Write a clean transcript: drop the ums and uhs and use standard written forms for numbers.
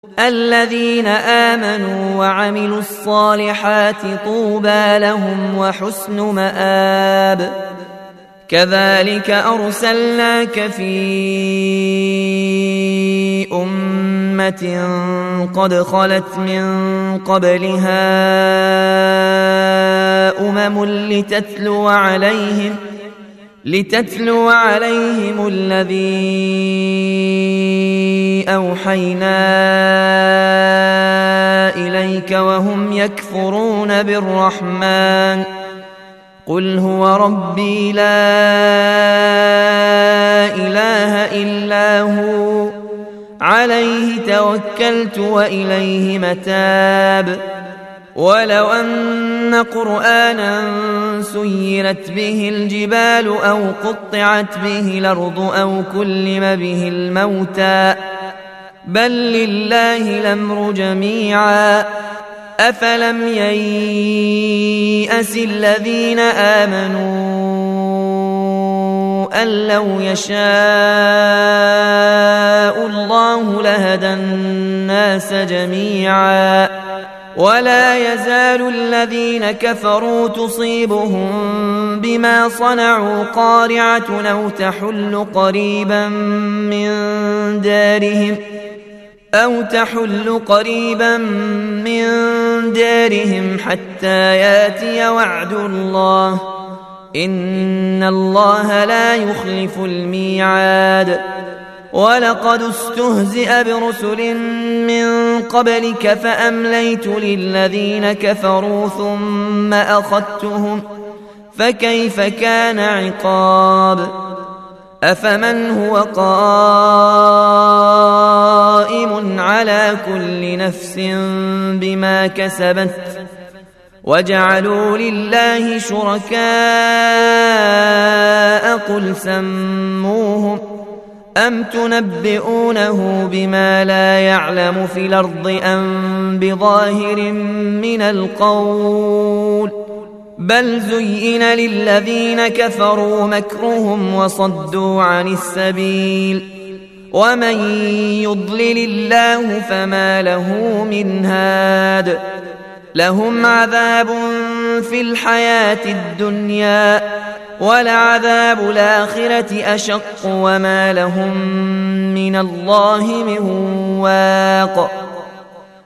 الذين آمنوا وعملوا الصالحات طوبى لهم وحسن مآب. كذلك أرسلناك في أمة قد خلت من قبلها لتتلو عليهم الذي أوحينا إليك وهم يكفرون بالرحمن. قل هو ربي لا إله إلا هو عليه توكلت وإليه متاب. ولو أن قرآنا سيرت به الجبال أو قطعت به الأرض أو كلم به الموتى بل لله الأمر جميعا أفلم ييأس الذين آمنوا أن لو يشاء الله لهدى الناس جميعا ولا يزال الذين كفروا تصيبهم بما صنعوا قارعة أو تحل قريبا من دارهم حتى ياتي وعد الله إن الله لا يخلف الميعاد. ولقد استهزئ برسل من قبلك فأمليت للذين كفروا ثم أخذتهم فكيف كان عقاب. أفمن هو قائم على كل نفس بما كسبت وجعلوا لله شركاء قل سموهم أم تنبئونه بما لا يعلم في الأرض أم بظاهر من القول بل زين للذين كفروا مكرهم وصدوا عن السبيل ومن يضلل الله فما له من هاد. لهم عذاب في الحياة الدنيا ولعذاب الآخرة أشق وما لهم من الله من واق.